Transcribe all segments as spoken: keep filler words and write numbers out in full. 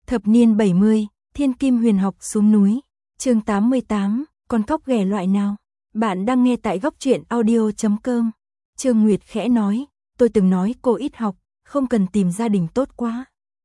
Thập niên bảy mươi, Thiên Kim Huyền Học xuống núi. Chương tám mươi tám, con cóc ghẻ loại nào? Bạn đang nghe tại góc truyện audio chấm com. Trương Nguyệt khẽ nói, tôi từng nói cô ít học, không cần tìm gia đình tốt quá.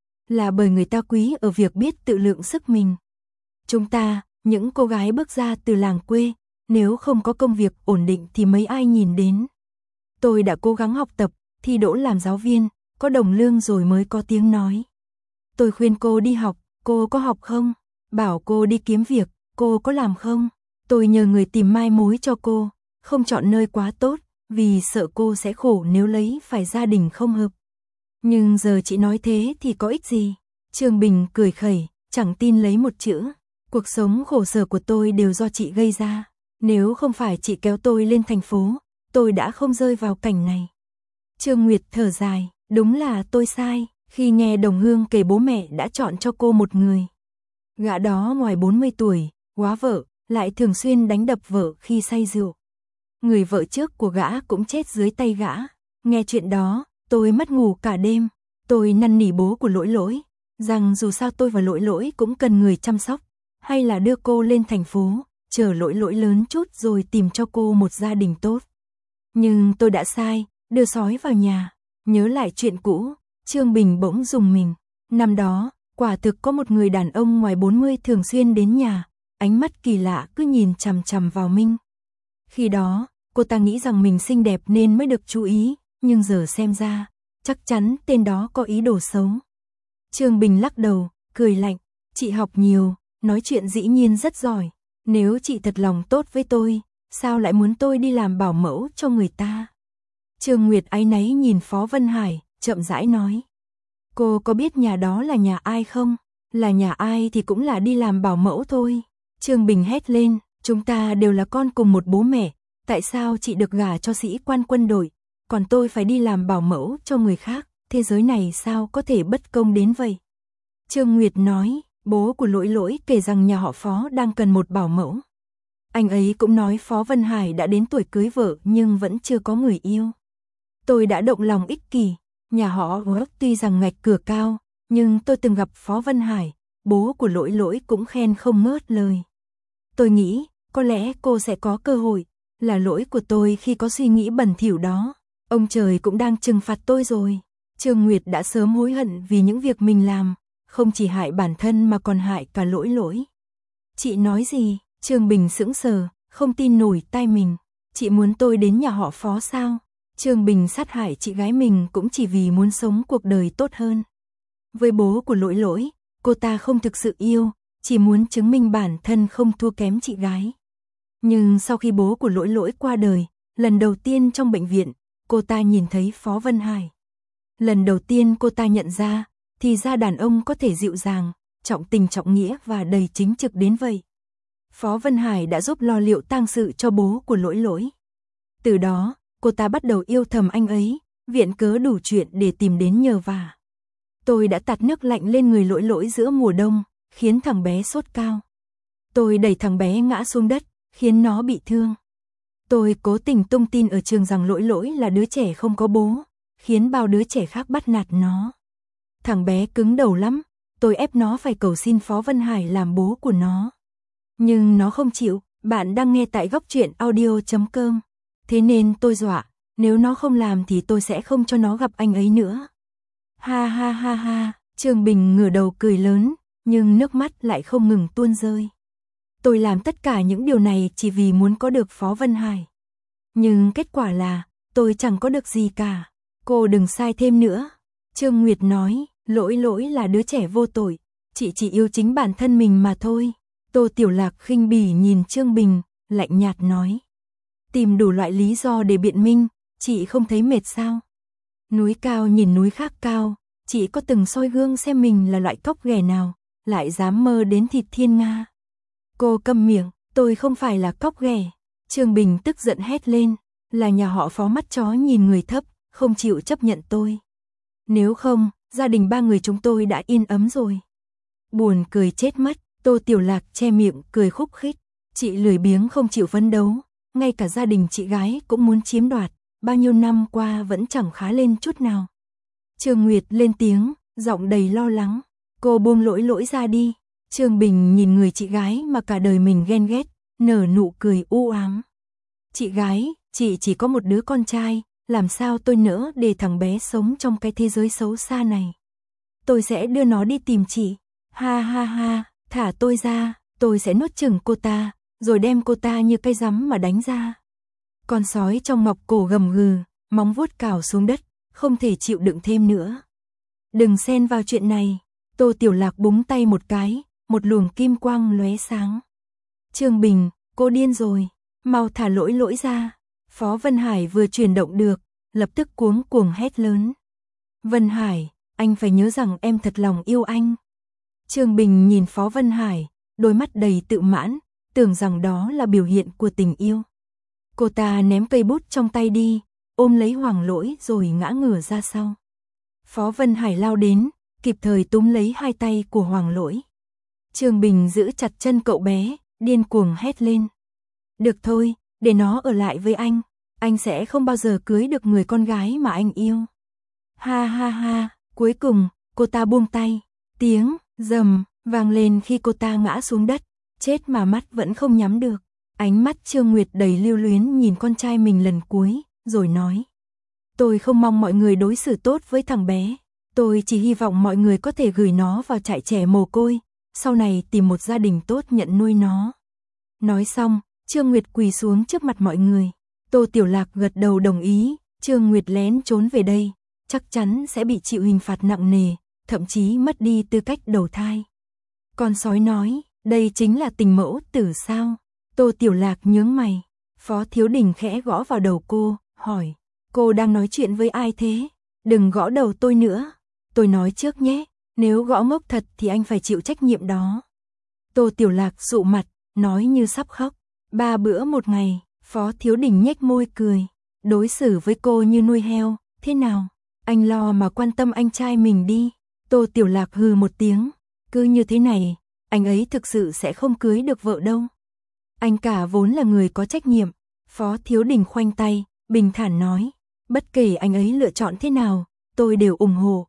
Là bởi người ta quý ở việc biết tự lượng sức mình. Chúng ta, những cô gái bước ra từ làng quê, nếu không có công việc ổn định thì mấy ai nhìn đến. Tôi đã cố gắng học tập, thi đỗ làm giáo viên, có đồng lương rồi mới có tiếng nói. Tôi khuyên cô đi học, cô có học không? Bảo cô đi kiếm việc, cô có làm không? Tôi nhờ người tìm mai mối cho cô, không chọn nơi quá tốt, vì sợ cô sẽ khổ nếu lấy phải gia đình không hợp. Nhưng giờ chị nói thế thì có ích gì? Trương Bình cười khẩy, chẳng tin lấy một chữ. Cuộc sống khổ sở của tôi đều do chị gây ra. Nếu không phải chị kéo tôi lên thành phố, tôi đã không rơi vào cảnh này. Trương Nguyệt thở dài, đúng là tôi sai, khi nghe đồng hương kể bố mẹ đã chọn cho cô một người. Gã đó ngoài bốn mươi tuổi, góa vợ, lại thường xuyên đánh đập vợ khi say rượu. Người vợ trước của gã cũng chết dưới tay gã. Nghe chuyện đó, tôi mất ngủ cả đêm. Tôi năn nỉ bố của Lỗi Lỗi, rằng dù sao tôi và Lỗi Lỗi cũng cần người chăm sóc, hay là đưa cô lên thành phố, chờ Lỗi Lỗi lớn chút rồi tìm cho cô một gia đình tốt. Nhưng tôi đã sai, đưa sói vào nhà. Nhớ lại chuyện cũ, Trương Bình bỗng rùng mình. Năm đó, quả thực có một người đàn ông ngoài bốn mươi thường xuyên đến nhà, ánh mắt kỳ lạ cứ nhìn chằm chằm vào Minh. Khi đó, cô ta nghĩ rằng mình xinh đẹp nên mới được chú ý, nhưng giờ xem ra, chắc chắn tên đó có ý đồ xấu. Trương Bình lắc đầu, cười lạnh, chị học nhiều, nói chuyện dĩ nhiên rất giỏi. Nếu chị thật lòng tốt với tôi, sao lại muốn tôi đi làm bảo mẫu cho người ta? Trương Nguyệt áy náy nhìn Phó Vân Hải, chậm rãi nói. Cô có biết nhà đó là nhà ai không? Là nhà ai thì cũng là đi làm bảo mẫu thôi. Trương Bình hét lên, chúng ta đều là con cùng một bố mẹ, tại sao chị được gả cho sĩ quan quân đội, còn tôi phải đi làm bảo mẫu cho người khác, thế giới này sao có thể bất công đến vậy? Trương Nguyệt nói, bố của Lỗi Lỗi kể rằng nhà họ Phó đang cần một bảo mẫu. Anh ấy cũng nói Phó Vân Hải đã đến tuổi cưới vợ nhưng vẫn chưa có người yêu. Tôi đã động lòng ích kỷ, nhà họ Gốc tuy rằng ngạch cửa cao, nhưng tôi từng gặp Phó Vân Hải, bố của Lỗi Lỗi cũng khen không ngớt lời. Tôi nghĩ, có lẽ cô sẽ có cơ hội, là lỗi của tôi khi có suy nghĩ bẩn thỉu đó. Ông trời cũng đang trừng phạt tôi rồi. Trương Nguyệt đã sớm hối hận vì những việc mình làm, không chỉ hại bản thân mà còn hại cả Lỗi Lỗi. Chị nói gì? Trương Bình sững sờ, không tin nổi tai mình. Chị muốn tôi đến nhà họ Phó sao? Trương Bình sát hại chị gái mình cũng chỉ vì muốn sống cuộc đời tốt hơn. Với bố của Lỗi Lỗi, cô ta không thực sự yêu, chỉ muốn chứng minh bản thân không thua kém chị gái. Nhưng sau khi bố của Lỗi Lỗi qua đời, lần đầu tiên trong bệnh viện, cô ta nhìn thấy Phó Vân Hải. Lần đầu tiên cô ta nhận ra, thì ra đàn ông có thể dịu dàng, trọng tình trọng nghĩa và đầy chính trực đến vậy. Phó Vân Hải đã giúp lo liệu tang sự cho bố của Lỗi Lỗi. Từ đó, cô ta bắt đầu yêu thầm anh ấy, viện cớ đủ chuyện để tìm đến nhờ vả. Tôi đã tạt nước lạnh lên người Lỗi Lỗi giữa mùa đông, khiến thằng bé sốt cao. Tôi đẩy thằng bé ngã xuống đất, khiến nó bị thương. Tôi cố tình tung tin ở trường rằng Lỗi Lỗi là đứa trẻ không có bố, khiến bao đứa trẻ khác bắt nạt nó. Thằng bé cứng đầu lắm, tôi ép nó phải cầu xin Phó Vân Hải làm bố của nó. Nhưng nó không chịu, bạn đang nghe tại góc truyện audio chấm com. Thế nên tôi dọa, nếu nó không làm thì tôi sẽ không cho nó gặp anh ấy nữa. Ha ha ha ha, Trương Bình ngửa đầu cười lớn, nhưng nước mắt lại không ngừng tuôn rơi. Tôi làm tất cả những điều này chỉ vì muốn có được Phó Vân Hải. Nhưng kết quả là, tôi chẳng có được gì cả. Cô đừng sai thêm nữa. Trương Nguyệt nói, Lỗi Lỗi là đứa trẻ vô tội, chị chỉ yêu chính bản thân mình mà thôi. Tô Tiểu Lạc khinh bỉ nhìn Trương Bình, lạnh nhạt nói. Tìm đủ loại lý do để biện minh, chị không thấy mệt sao? Núi cao nhìn núi khác cao, chị có từng soi gương xem mình là loại cóc ghẻ nào, lại dám mơ đến thịt thiên nga. Cô câm miệng, tôi không phải là cóc ghẻ. Trương Bình tức giận hét lên, là nhà họ Phó mắt chó nhìn người thấp, không chịu chấp nhận tôi. Nếu không, gia đình ba người chúng tôi đã yên ấm rồi. Buồn cười chết mất, Tô Tiểu Lạc che miệng cười khúc khích. Chị lười biếng không chịu phấn đấu, ngay cả gia đình chị gái cũng muốn chiếm đoạt, bao nhiêu năm qua vẫn chẳng khá lên chút nào. Trương Nguyệt lên tiếng, giọng đầy lo lắng. Cô buông lỗi lỗi ra đi. Trương Bình nhìn người chị gái mà cả đời mình ghen ghét, nở nụ cười u ám. Chị gái, chị chỉ có một đứa con trai, làm sao tôi nỡ để thằng bé sống trong cái thế giới xấu xa này. Tôi sẽ đưa nó đi tìm chị. Ha ha ha, thả tôi ra, tôi sẽ nuốt chửng cô ta, rồi đem cô ta như cây rắm mà đánh ra. Con sói trong mọc cổ gầm gừ, móng vuốt cào xuống đất, không thể chịu đựng thêm nữa. Đừng xen vào chuyện này. Tô Tiểu Lạc búng tay một cái, một luồng kim quang lóe sáng. Trương Bình, cô điên rồi, mau thả lỗi lỗi ra. Phó Vân Hải vừa chuyển động được, lập tức cuống cuồng hét lớn. Vân Hải, anh phải nhớ rằng em thật lòng yêu anh. Trương Bình nhìn Phó Vân Hải, đôi mắt đầy tự mãn, tưởng rằng đó là biểu hiện của tình yêu. Cô ta ném cây bút trong tay đi, ôm lấy Hoàng Lỗi rồi ngã ngửa ra sau. Phó Vân Hải lao đến, kịp thời túm lấy hai tay của Hoàng Lỗi. Trương Bình giữ chặt chân cậu bé, điên cuồng hét lên. Được thôi, để nó ở lại với anh, anh sẽ không bao giờ cưới được người con gái mà anh yêu. Ha ha ha, cuối cùng, cô ta buông tay, tiếng rầm vang lên khi cô ta ngã xuống đất, chết mà mắt vẫn không nhắm được. Ánh mắt Trương Nguyệt đầy lưu luyến nhìn con trai mình lần cuối, rồi nói. Tôi không mong mọi người đối xử tốt với thằng bé, tôi chỉ hy vọng mọi người có thể gửi nó vào trại trẻ mồ côi, sau này tìm một gia đình tốt nhận nuôi nó. Nói xong, Trương Nguyệt quỳ xuống trước mặt mọi người. Tô Tiểu Lạc gật đầu đồng ý, Trương Nguyệt lén trốn về đây, chắc chắn sẽ bị chịu hình phạt nặng nề, thậm chí mất đi tư cách đầu thai. Con sói nói, đây chính là tình mẫu tử sao? Tô Tiểu Lạc nhướng mày. Phó Thiếu Đình khẽ gõ vào đầu cô, hỏi, cô đang nói chuyện với ai thế? Đừng gõ đầu tôi nữa. Tôi nói trước nhé, nếu gõ ngốc thật thì anh phải chịu trách nhiệm đó. Tô Tiểu Lạc dụ mặt, nói như sắp khóc. Ba bữa một ngày, Phó Thiếu Đình nhếch môi cười. Đối xử với cô như nuôi heo, thế nào? Anh lo mà quan tâm anh trai mình đi. Tô Tiểu Lạc hừ một tiếng. Cứ như thế này, anh ấy thực sự sẽ không cưới được vợ đâu. Anh cả vốn là người có trách nhiệm. Phó Thiếu Đình khoanh tay, bình thản nói. Bất kể anh ấy lựa chọn thế nào, tôi đều ủng hộ.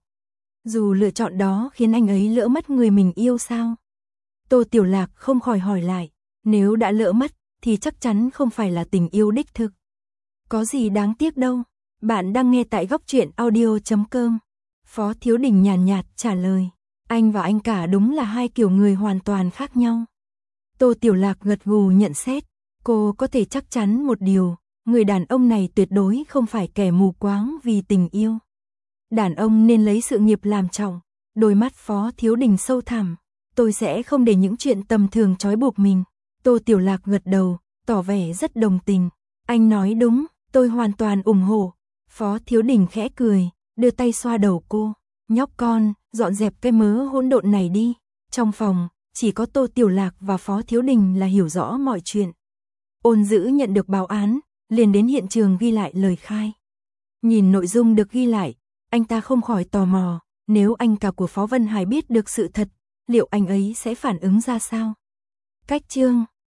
Dù lựa chọn đó khiến anh ấy lỡ mất người mình yêu sao? Tô Tiểu Lạc không khỏi hỏi lại. Nếu đã lỡ mất, thì chắc chắn không phải là tình yêu đích thực. Có gì đáng tiếc đâu. Bạn đang nghe tại góc truyện audio chấm com. Phó Thiếu Đình nhàn nhạt, nhạt trả lời. Anh và anh cả đúng là hai kiểu người hoàn toàn khác nhau. Tô Tiểu Lạc gật gù nhận xét. Cô có thể chắc chắn một điều. Người đàn ông này tuyệt đối không phải kẻ mù quáng vì tình yêu. Đàn ông nên lấy sự nghiệp làm trọng. Đôi mắt Phó Thiếu Đình sâu thẳm. Tôi sẽ không để những chuyện tầm thường trói buộc mình. Tô Tiểu Lạc gật đầu, tỏ vẻ rất đồng tình. Anh nói đúng, tôi hoàn toàn ủng hộ. Phó Thiếu Đình khẽ cười, đưa tay xoa đầu cô. Nhóc con, dọn dẹp cái mớ hỗn độn này đi. Trong phòng, chỉ có Tô Tiểu Lạc và Phó Thiếu Đình là hiểu rõ mọi chuyện. Ôn Dữ nhận được báo án, liền đến hiện trường ghi lại lời khai. Nhìn nội dung được ghi lại, anh ta không khỏi tò mò, nếu anh cả của Phó Vân Hải biết được sự thật, liệu anh ấy sẽ phản ứng ra sao? Cách chương